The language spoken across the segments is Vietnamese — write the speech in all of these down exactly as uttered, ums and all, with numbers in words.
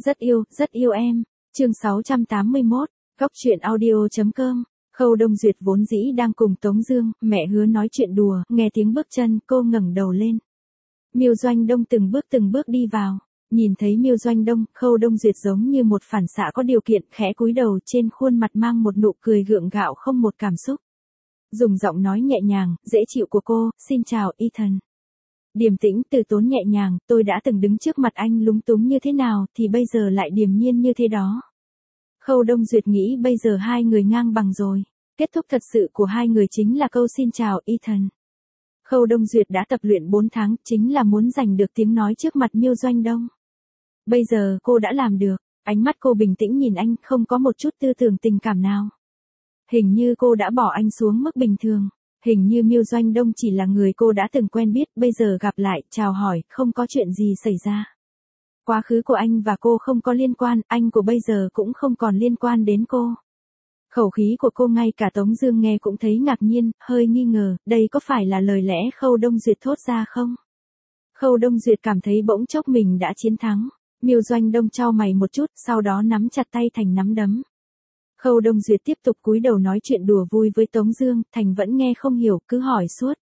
Rất yêu, rất yêu em. Chương sáu trăm tám mươi mốt, Góc truyện audio.com. Khâu Đông Duyệt vốn dĩ đang cùng Tống Dương, mẹ Hứa nói chuyện đùa, nghe tiếng bước chân, cô ngẩng đầu lên. Miêu Doanh Đông từng bước từng bước đi vào, nhìn thấy Miêu Doanh Đông, Khâu Đông Duyệt giống như một phản xạ có điều kiện, khẽ cúi đầu, trên khuôn mặt mang một nụ cười gượng gạo không một cảm xúc. Dùng giọng nói nhẹ nhàng, dễ chịu của cô, xin chào, Ethan. Điềm tĩnh, từ tốn nhẹ nhàng, tôi đã từng đứng trước mặt anh lúng túng như thế nào, thì bây giờ lại điềm nhiên như thế đó. Khâu Đông Duyệt nghĩ bây giờ hai người ngang bằng rồi. Kết thúc thật sự của hai người chính là câu xin chào, Ethan. Khâu Đông Duyệt đã tập luyện bốn tháng, chính là muốn giành được tiếng nói trước mặt Miêu Doanh Đông. Bây giờ cô đã làm được, ánh mắt cô bình tĩnh nhìn anh, không có một chút tư tưởng tình cảm nào. Hình như cô đã bỏ anh xuống mức bình thường. Hình như Miêu Doanh Đông chỉ là người cô đã từng quen biết, bây giờ gặp lại, chào hỏi, không có chuyện gì xảy ra. Quá khứ của anh và cô không có liên quan, anh của bây giờ cũng không còn liên quan đến cô. Khẩu khí của cô ngay cả Tống Dương nghe cũng thấy ngạc nhiên, hơi nghi ngờ, đây có phải là lời lẽ Khâu Đông Duyệt thốt ra không? Khâu Đông Duyệt cảm thấy bỗng chốc mình đã chiến thắng. Miêu Doanh Đông chau mày một chút, sau đó nắm chặt tay thành nắm đấm. Khâu Đông Duyệt tiếp tục cúi đầu nói chuyện đùa vui với Tống Dương, Thành vẫn nghe không hiểu, cứ hỏi suốt.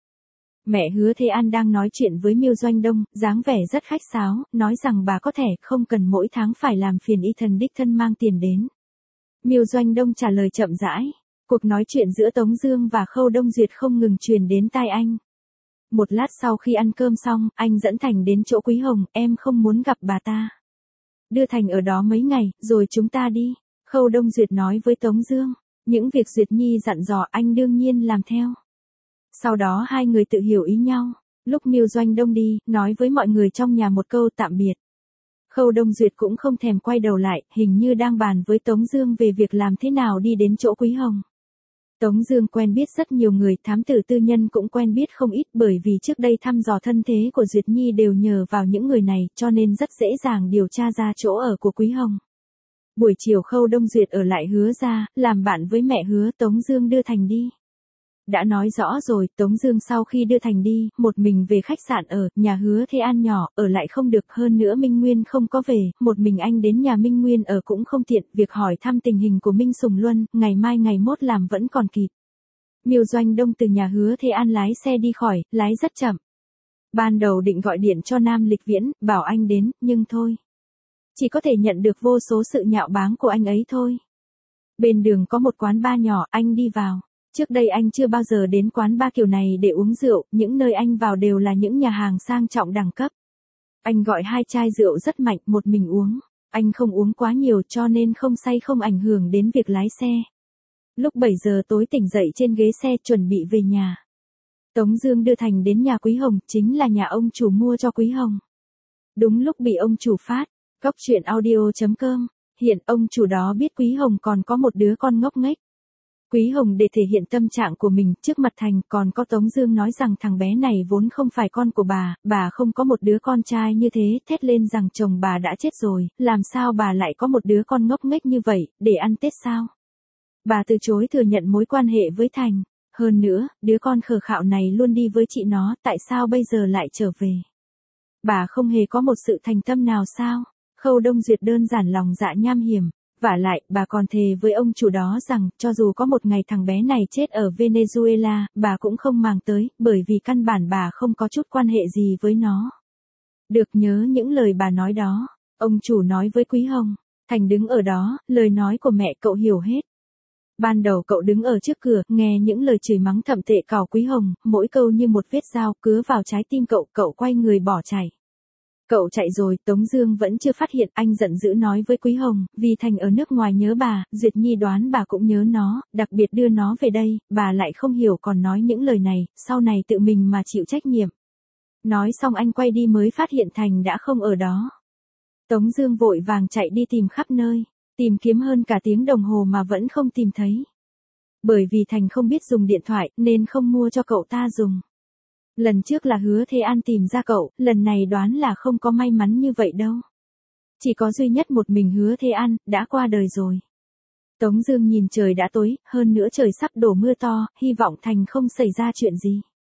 Mẹ Hứa Thế An đang nói chuyện với Miêu Doanh Đông, dáng vẻ rất khách sáo, nói rằng bà có thể không cần mỗi tháng phải làm phiền Ethan đích thân mang tiền đến. Miêu Doanh Đông trả lời chậm rãi. Cuộc nói chuyện giữa Tống Dương và Khâu Đông Duyệt không ngừng truyền đến tai anh. Một lát sau khi ăn cơm xong, anh dẫn Thành đến chỗ Quý Hồng, em không muốn gặp bà ta. Đưa Thành ở đó mấy ngày, rồi chúng ta đi. Khâu Đông Duyệt nói với Tống Dương, những việc Duyệt Nhi dặn dò anh đương nhiên làm theo. Sau đó hai người tự hiểu ý nhau, lúc Miêu Doanh Đông đi, nói với mọi người trong nhà một câu tạm biệt. Khâu Đông Duyệt cũng không thèm quay đầu lại, hình như đang bàn với Tống Dương về việc làm thế nào đi đến chỗ Quý Hồng. Tống Dương quen biết rất nhiều người, thám tử tư nhân cũng quen biết không ít, bởi vì trước đây thăm dò thân thế của Duyệt Nhi đều nhờ vào những người này, cho nên rất dễ dàng điều tra ra chỗ ở của Quý Hồng. Buổi chiều Khâu Đông Duyệt ở lại Hứa gia, làm bạn với mẹ Hứa, Tống Dương đưa Thành đi. Đã nói rõ rồi, Tống Dương sau khi đưa Thành đi, một mình về khách sạn ở, nhà Hứa Thế An nhỏ, ở lại không được, hơn nữa Minh Nguyên không có về, một mình anh đến nhà Minh Nguyên ở cũng không tiện, việc hỏi thăm tình hình của Minh Sùng Luân, ngày mai ngày mốt làm vẫn còn kịp. Miêu Doanh Đông từ nhà Hứa Thế An lái xe đi khỏi, lái rất chậm. Ban đầu định gọi điện cho Nam Lịch Viễn, bảo anh đến, nhưng thôi. Chỉ có thể nhận được vô số sự nhạo báng của anh ấy thôi. Bên đường có một quán bar nhỏ, anh đi vào. Trước đây anh chưa bao giờ đến quán bar kiểu này để uống rượu, những nơi anh vào đều là những nhà hàng sang trọng đẳng cấp. Anh gọi hai chai rượu rất mạnh, một mình uống. Anh không uống quá nhiều cho nên không say không ảnh hưởng đến việc lái xe. Lúc bảy giờ tối tỉnh dậy trên ghế xe chuẩn bị về nhà. Tống Dương đưa Thành đến nhà Quý Hồng, chính là nhà ông chủ mua cho Quý Hồng. Đúng lúc bị ông chủ phát. Góc truyện audio.com. Hiện ông chủ đó biết Quý Hồng còn có một đứa con ngốc nghếch. Quý Hồng để thể hiện tâm trạng của mình trước mặt Thành, còn có Tống Dương nói rằng thằng bé này vốn không phải con của bà, bà không có một đứa con trai như thế, thét lên rằng chồng bà đã chết rồi, làm sao bà lại có một đứa con ngốc nghếch như vậy, để ăn Tết sao? Bà từ chối thừa nhận mối quan hệ với Thành. Hơn nữa, đứa con khờ khạo này luôn đi với chị nó, tại sao bây giờ lại trở về? Bà không hề có một sự thành tâm nào sao? Khâu Đông Duyệt đơn giản lòng dạ nham hiểm. Vả lại, bà còn thề với ông chủ đó rằng, cho dù có một ngày thằng bé này chết ở Venezuela, bà cũng không màng tới, bởi vì căn bản bà không có chút quan hệ gì với nó. Được nhớ những lời bà nói đó, ông chủ nói với Quý Hồng. Thành đứng ở đó, lời nói của mẹ cậu hiểu hết. Ban đầu cậu đứng ở trước cửa, nghe những lời chửi mắng thậm tệ cào Quý Hồng, mỗi câu như một vết dao cứa vào trái tim cậu, cậu quay người bỏ chạy. Cậu chạy rồi, Tống Dương vẫn chưa phát hiện, anh giận dữ nói với Quý Hồng, vì Thành ở nước ngoài nhớ bà, Duyệt Nhi đoán bà cũng nhớ nó, đặc biệt đưa nó về đây, bà lại không hiểu còn nói những lời này, sau này tự mình mà chịu trách nhiệm. Nói xong anh quay đi mới phát hiện Thành đã không ở đó. Tống Dương vội vàng chạy đi tìm khắp nơi, tìm kiếm hơn cả tiếng đồng hồ mà vẫn không tìm thấy. Bởi vì Thành không biết dùng điện thoại, nên không mua cho cậu ta dùng. Lần trước là Hứa Thế An tìm ra cậu, lần này đoán là không có may mắn như vậy đâu. Chỉ có duy nhất một mình Hứa Thế An, đã qua đời rồi. Tống Dương nhìn trời đã tối, hơn nữa trời sắp đổ mưa to, hy vọng Thành không xảy ra chuyện gì.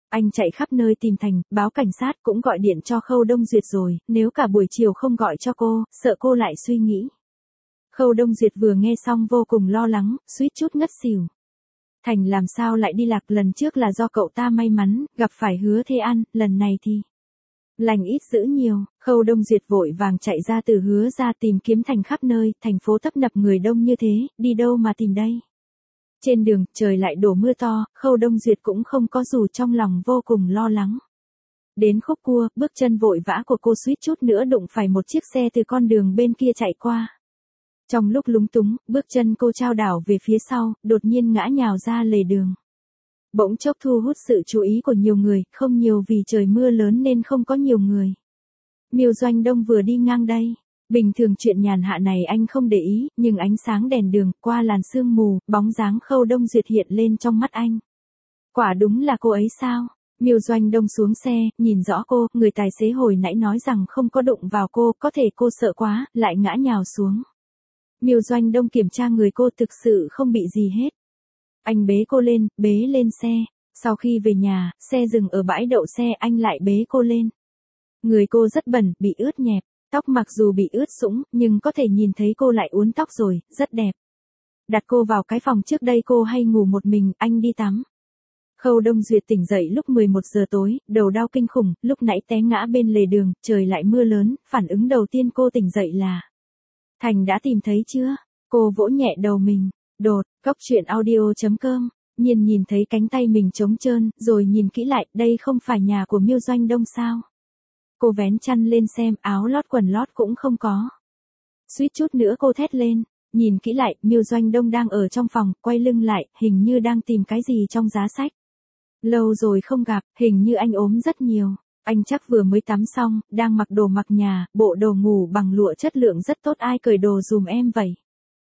Anh chạy khắp nơi tìm Thành, báo cảnh sát cũng gọi điện cho Khâu Đông Duyệt rồi, nếu cả buổi chiều không gọi cho cô, sợ cô lại suy nghĩ. Khâu Đông Duyệt vừa nghe xong vô cùng lo lắng, suýt chút ngất xỉu. Thành làm sao lại đi lạc, lần trước là do cậu ta may mắn, gặp phải Hứa Thế An, lần này thì lành ít dữ nhiều. Khâu Đông Duyệt vội vàng chạy ra từ Hứa ra tìm kiếm Thành khắp nơi, thành phố tấp nập người đông như thế, đi đâu mà tìm đây. Trên đường, trời lại đổ mưa to, Khâu Đông Duyệt cũng không có dù, trong lòng vô cùng lo lắng. Đến khúc cua, bước chân vội vã của cô suýt chút nữa đụng phải một chiếc xe từ con đường bên kia chạy qua. Trong lúc lúng túng, bước chân cô chao đảo về phía sau, đột nhiên ngã nhào ra lề đường. Bỗng chốc thu hút sự chú ý của nhiều người, không nhiều vì trời mưa lớn nên không có nhiều người. Miêu Doanh Đông vừa đi ngang đây. Bình thường chuyện nhàn hạ này anh không để ý, nhưng ánh sáng đèn đường, qua làn sương mù, bóng dáng Khâu Đông Duyệt hiện lên trong mắt anh. Quả đúng là cô ấy sao? Miêu Doanh Đông xuống xe, nhìn rõ cô, người tài xế hồi nãy nói rằng không có đụng vào cô, có thể cô sợ quá, lại ngã nhào xuống. Miêu Doanh Đông kiểm tra người cô, thực sự không bị gì hết. Anh bế cô lên, bế lên xe. Sau khi về nhà, xe dừng ở bãi đậu xe, anh lại bế cô lên. Người cô rất bẩn, bị ướt nhẹp. Tóc mặc dù bị ướt sũng, nhưng có thể nhìn thấy cô lại uốn tóc rồi, rất đẹp. Đặt cô vào cái phòng trước đây cô hay ngủ một mình, anh đi tắm. Khâu Đông Duyệt tỉnh dậy lúc mười một giờ tối, đầu đau kinh khủng, lúc nãy té ngã bên lề đường, trời lại mưa lớn, phản ứng đầu tiên cô tỉnh dậy là: Thành đã tìm thấy chưa? Cô vỗ nhẹ đầu mình. Đột, cóc truyện audio chấm com. Nhiên nhìn thấy cánh tay mình trống trơn, rồi nhìn kỹ lại, đây không phải nhà của Miêu Doanh Đông sao? Cô vén chăn lên xem, áo lót quần lót cũng không có. Suýt chút nữa cô thét lên. Nhìn kỹ lại, Miêu Doanh Đông đang ở trong phòng, quay lưng lại, hình như đang tìm cái gì trong giá sách. Lâu rồi không gặp, hình như anh ốm rất nhiều. Anh chắc vừa mới tắm xong, đang mặc đồ mặc nhà, bộ đồ ngủ bằng lụa chất lượng rất tốt, ai cởi đồ dùm em vậy?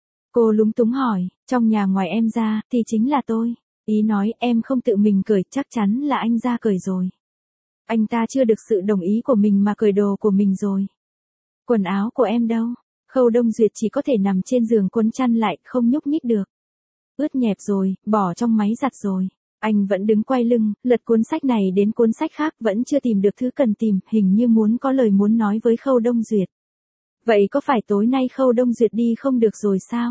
Cô lúng túng hỏi, trong nhà ngoài em ra, thì chính là tôi. Ý nói em không tự mình cởi, chắc chắn là anh ra cởi rồi. Anh ta chưa được sự đồng ý của mình mà cởi đồ của mình rồi. Quần áo của em đâu? Khâu Đông Duyệt chỉ có thể nằm trên giường quấn chăn lại, không nhúc nhích được. Ướt nhẹp rồi, bỏ trong máy giặt rồi. Anh vẫn đứng quay lưng, lật cuốn sách này đến cuốn sách khác, vẫn chưa tìm được thứ cần tìm, hình như muốn có lời muốn nói với Khâu Đông Duyệt. Vậy có phải tối nay Khâu Đông Duyệt đi không được rồi sao?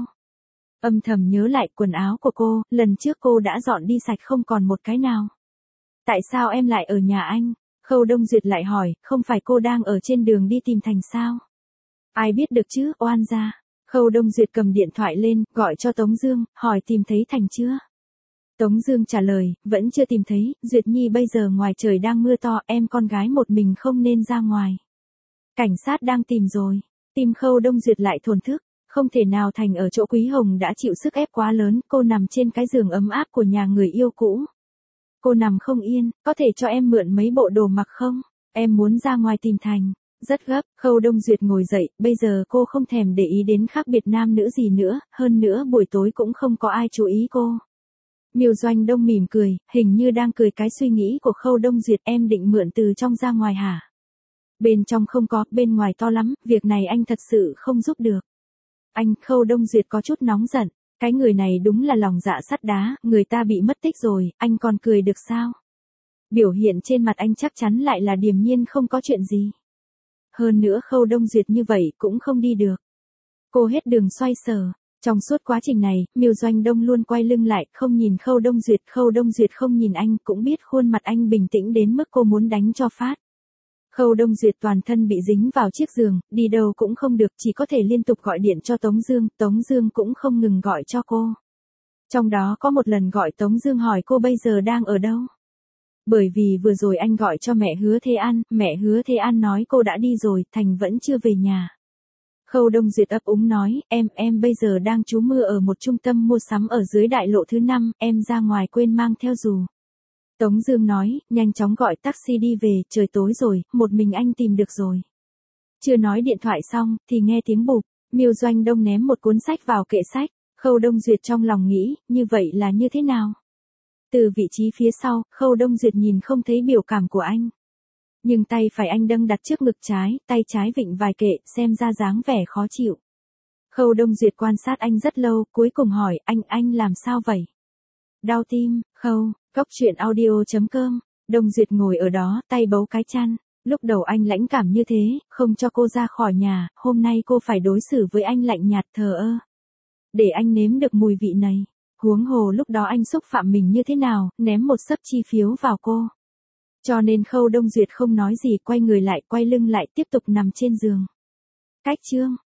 Âm thầm nhớ lại quần áo của cô, lần trước cô đã dọn đi sạch không còn một cái nào. Tại sao em lại ở nhà anh? Khâu Đông Duyệt lại hỏi, không phải cô đang ở trên đường đi tìm Thành sao? Ai biết được chứ, oan gia. Khâu Đông Duyệt cầm điện thoại lên, gọi cho Tống Dương, hỏi tìm thấy Thành chưa? Tống Dương trả lời, vẫn chưa tìm thấy, Duyệt Nhi bây giờ ngoài trời đang mưa to, em con gái một mình không nên ra ngoài. Cảnh sát đang tìm rồi. Tim Khâu Đông Duyệt lại thổn thức, không thể nào Thành ở chỗ Quý Hồng đã chịu sức ép quá lớn, cô nằm trên cái giường ấm áp của nhà người yêu cũ. Cô nằm không yên, có thể cho em mượn mấy bộ đồ mặc không? Em muốn ra ngoài tìm Thành. Rất gấp, Khâu Đông Duyệt ngồi dậy, bây giờ cô không thèm để ý đến khác biệt nam nữ gì nữa, hơn nữa buổi tối cũng không có ai chú ý cô. Miêu Doanh Đông mỉm cười, hình như đang cười cái suy nghĩ của Khâu Đông Duyệt, em định mượn từ trong ra ngoài hả? Bên trong không có, bên ngoài to lắm, việc này anh thật sự không giúp được. Anh, Khâu Đông Duyệt có chút nóng giận, cái người này đúng là lòng dạ sắt đá, người ta bị mất tích rồi, anh còn cười được sao? Biểu hiện trên mặt anh chắc chắn lại là điềm nhiên không có chuyện gì. Hơn nữa Khâu Đông Duyệt như vậy cũng không đi được. Cô hết đường xoay sở. Trong suốt quá trình này, Miêu Doanh Đông luôn quay lưng lại, không nhìn Khâu Đông Duyệt, Khâu Đông Duyệt không nhìn anh, cũng biết khuôn mặt anh bình tĩnh đến mức cô muốn đánh cho phát. Khâu Đông Duyệt toàn thân bị dính vào chiếc giường, đi đâu cũng không được, chỉ có thể liên tục gọi điện cho Tống Dương, Tống Dương cũng không ngừng gọi cho cô. Trong đó có một lần gọi Tống Dương hỏi cô bây giờ đang ở đâu. Bởi vì vừa rồi anh gọi cho mẹ Hứa Thế An, mẹ Hứa Thế An nói cô đã đi rồi, Thành vẫn chưa về nhà. Khâu Đông Duyệt ấp úng nói, em, em bây giờ đang trú mưa ở một trung tâm mua sắm ở dưới đại lộ thứ năm, em ra ngoài quên mang theo dù. Tống Dương nói, nhanh chóng gọi taxi đi về, trời tối rồi, một mình anh tìm được rồi. Chưa nói điện thoại xong, thì nghe tiếng bụp, Miêu Doanh Đông ném một cuốn sách vào kệ sách, Khâu Đông Duyệt trong lòng nghĩ, như vậy là như thế nào? Từ vị trí phía sau, Khâu Đông Duyệt nhìn không thấy biểu cảm của anh. Nhưng tay phải anh đâng đặt trước ngực trái, tay trái vịn vài kệ, xem ra dáng vẻ khó chịu. Khâu Đông Duyệt quan sát anh rất lâu, cuối cùng hỏi, anh, anh làm sao vậy? Đau tim, Khâu, cóc truyện audio chấm com. Đông Duyệt ngồi ở đó, tay bấu cái chăn. Lúc đầu anh lãnh cảm như thế, không cho cô ra khỏi nhà, hôm nay cô phải đối xử với anh lạnh nhạt thờ ơ. Để anh nếm được mùi vị này. Huống hồ lúc đó anh xúc phạm mình như thế nào, ném một xấp chi phiếu vào cô. Cho nên Khâu Đông Duyệt không nói gì, quay người lại, quay lưng lại, tiếp tục nằm trên giường. Cách chương